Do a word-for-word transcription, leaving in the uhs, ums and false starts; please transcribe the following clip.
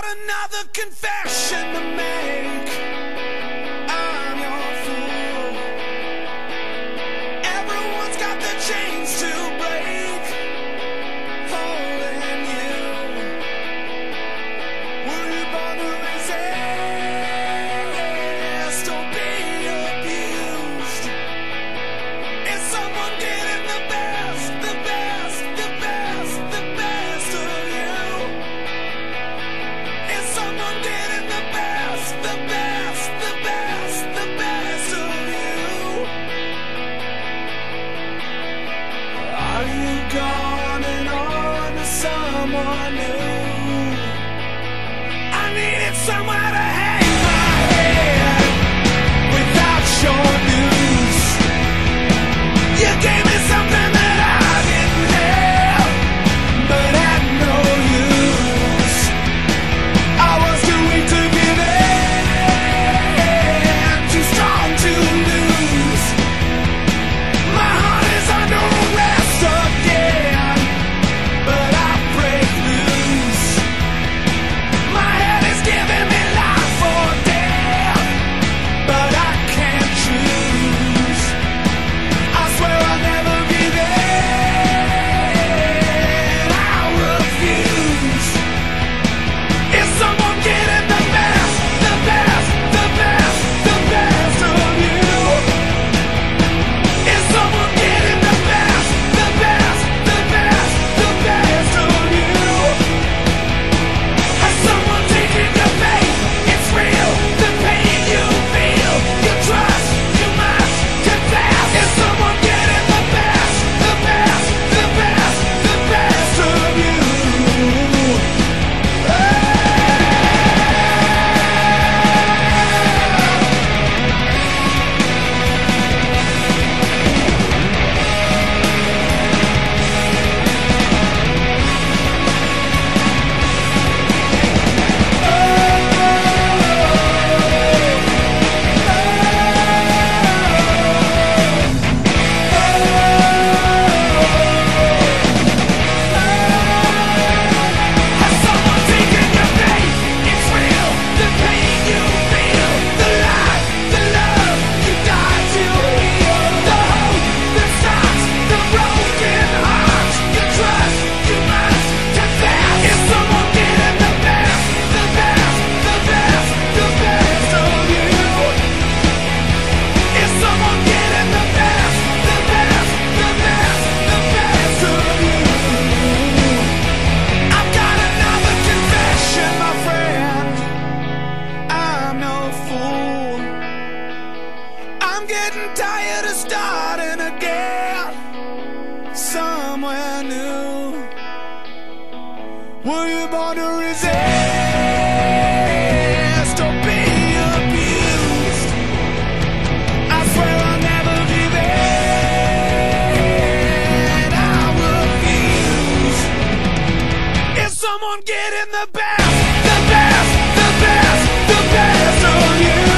another confession to make. I'm your fool. Everyone's got the chains to break, holding you. Were you born to resist or be abused? Is someone getting the best, the best, the best, the best of you? Is someone getting the best, the best, the best, the best of you? Are you gone and on to someone new? I needed somewhere to hang my head without your news. You gave me something that I didn't have, but had no use. I was too weak to give in, too strong to lose. My heart is under arrest again, but I break loose. My head is giving me life or death, but I can't choose. I swear I'll never give in, I refuse. Is someone getting the best, the best, the best, the best of you? Is someone getting the best, the best, the best, the best of you? Has someone taken your faith? It's real, the pain you feel, you trust, you must confess. Is someone getting the best, the best, the best, the best of you? Has someone taken your faith? It's real, the pain you feel, the life, the love you die to heal, the hope that stops the broken heart. You trust, you must confess. Is someone getting the best, the best, the best, the best of you? Is someone getting the best, the best, the best, the best of you? I've got another confession, my friend. I'm no fool. I'm getting tired of starting again somewhere new. Were you born to resist or be abused? I swear I'll never give in, I refuse. Is someone getting the best, the best, the best, the best of you?